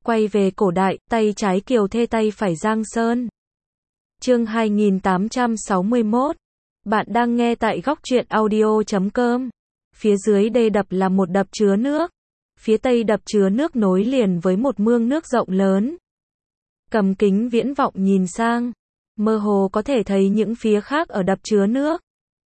Quay về cổ đại, tay trái Kiều Thê tay phải Giang Sơn. Chương 2861. Bạn đang nghe tại góc truyện audio.com. Phía dưới đê đập là một đập chứa nước. Phía tây đập chứa nước nối liền với một mương nước rộng lớn. Cầm kính viễn vọng nhìn sang, mơ hồ có thể thấy những phía khác ở đập chứa nước.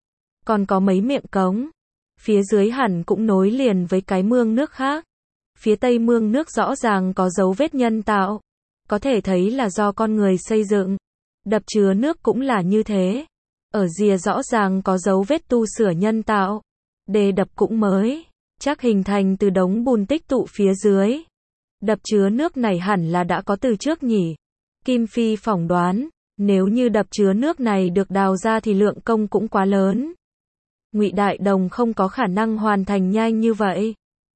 Còn có mấy miệng cống. Phía dưới hẳn cũng nối liền với cái mương nước khác. Phía tây mương nước rõ ràng có dấu vết nhân tạo. Có thể thấy là do con người xây dựng. Đập chứa nước cũng là như thế. Ở rìa rõ ràng có dấu vết tu sửa nhân tạo. Đê đập cũng mới, chắc hình thành từ đống bùn tích tụ phía dưới. Đập chứa nước này hẳn là đã có từ trước nhỉ. Kim Phi phỏng đoán, nếu như đập chứa nước này được đào ra thì lượng công cũng quá lớn. Ngụy Đại Đồng không có khả năng hoàn thành nhanh như vậy.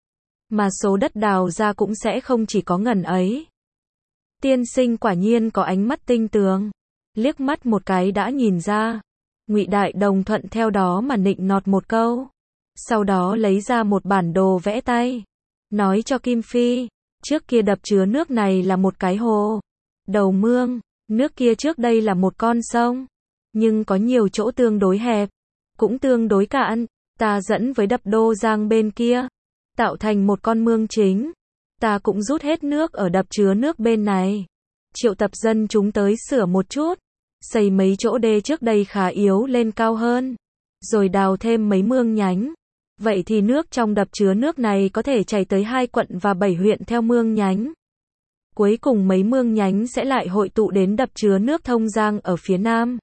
Mà số đất đào ra cũng sẽ không chỉ có ngần ấy. Tiên sinh quả nhiên có ánh mắt tinh tường. Liếc mắt một cái đã nhìn ra. Ngụy Đại Đồng thuận theo đó mà nịnh nọt một câu. Sau đó lấy ra một bản đồ vẽ tay. Nói cho Kim Phi, trước kia đập chứa nước này là một cái hồ. Đầu mương, nước kia trước đây là một con sông. Nhưng có nhiều chỗ tương đối hẹp. Cũng tương đối cạn. Ta dẫn với đập Đô Giang bên kia. Tạo thành một con mương chính. Ta cũng rút hết nước ở đập chứa nước bên này. Triệu tập dân chúng tới sửa một chút. Xây mấy chỗ đê trước đây khá yếu lên cao hơn. Rồi đào thêm mấy mương nhánh. Vậy thì nước trong đập chứa nước này có thể chảy tới 2 quận và 7 huyện theo mương nhánh. Cuối cùng mấy mương nhánh sẽ lại hội tụ đến đập chứa nước Thông Giang ở phía nam.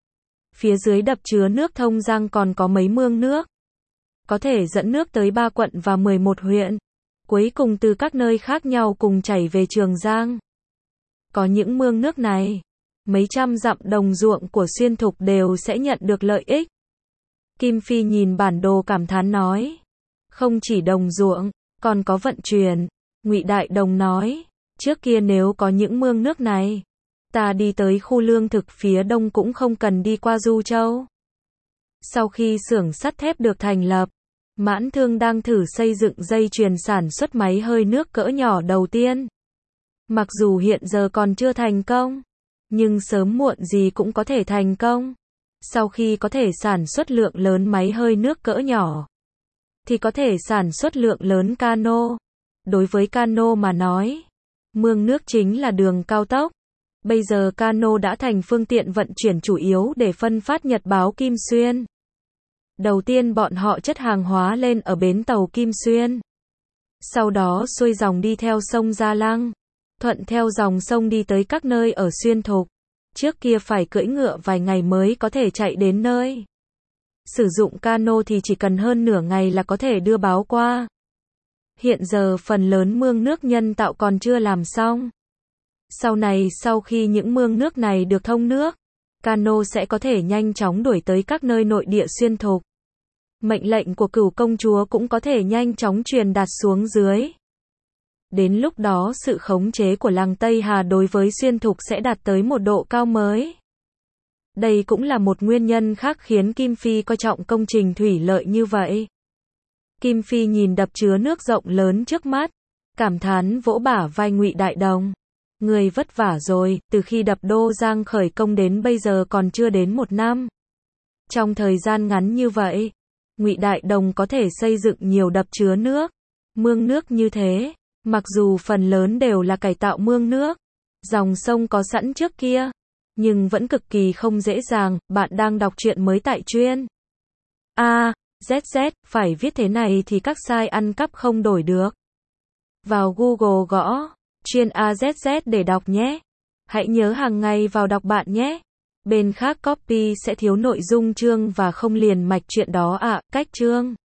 Phía dưới đập chứa nước Thông Giang còn có mấy mương nước. Có thể dẫn nước tới 3 quận và 11 huyện. Cuối cùng từ các nơi khác nhau cùng chảy về Trường Giang. Có những mương nước này, mấy trăm dặm đồng ruộng của Xuyên Thục đều sẽ nhận được lợi ích. Kim Phi nhìn bản đồ cảm thán nói. Không chỉ đồng ruộng, còn có vận chuyển. Ngụy Đại Đồng nói. Trước kia nếu có những mương nước này, ta đi tới khu lương thực phía đông cũng không cần đi qua Du Châu. Sau khi xưởng sắt thép được thành lập, Mãn Thương đang thử xây dựng dây chuyền sản xuất máy hơi nước cỡ nhỏ đầu tiên. Mặc dù hiện giờ còn chưa thành công, nhưng sớm muộn gì cũng có thể thành công. Sau khi có thể sản xuất lượng lớn máy hơi nước cỡ nhỏ, thì có thể sản xuất lượng lớn cano. Đối với cano mà nói, mương nước chính là đường cao tốc. Bây giờ cano đã thành phương tiện vận chuyển chủ yếu để phân phát nhật báo Kim Xuyên. Đầu tiên bọn họ chất hàng hóa lên ở bến tàu Kim Xuyên. Sau đó xuôi dòng đi theo sông Gia Lăng. Thuận theo dòng sông đi tới các nơi ở Xuyên Thục. Trước kia phải cưỡi ngựa vài ngày mới có thể chạy đến nơi. Sử dụng cano thì chỉ cần hơn nửa ngày là có thể đưa báo qua. Hiện giờ phần lớn mương nước nhân tạo còn chưa làm xong. Sau này sau khi những mương nước này được thông nước, cano sẽ có thể nhanh chóng đuổi tới các nơi nội địa Xuyên Thục. Mệnh lệnh của Cửu công chúa cũng có thể nhanh chóng truyền đạt xuống dưới. Đến lúc đó sự khống chế của làng Tây Hà đối với Xuyên Thục sẽ đạt tới một độ cao mới. Đây cũng là một nguyên nhân khác khiến Kim Phi coi trọng công trình thủy lợi như vậy. Kim Phi nhìn đập chứa nước rộng lớn trước mắt, cảm thán vỗ bả vai Ngụy Đại Đồng. Người vất vả rồi, từ khi đập Đô Giang khởi công đến bây giờ còn chưa đến 1 năm. Trong thời gian ngắn như vậy, Ngụy Đại Đồng có thể xây dựng nhiều đập chứa nước, mương nước như thế. Mặc dù phần lớn đều là cải tạo mương nước, dòng sông có sẵn trước kia, nhưng vẫn cực kỳ không dễ dàng. Bạn đang đọc truyện mới tại Chuyên ZZ, phải viết thế này thì các site ăn cắp không đổi được. Vào Google gõ Chuyên ZZ để đọc nhé. Hãy nhớ hàng ngày vào đọc bạn nhé. Bên khác copy sẽ thiếu nội dung chương và không liền mạch truyện đó ạ. Cách chương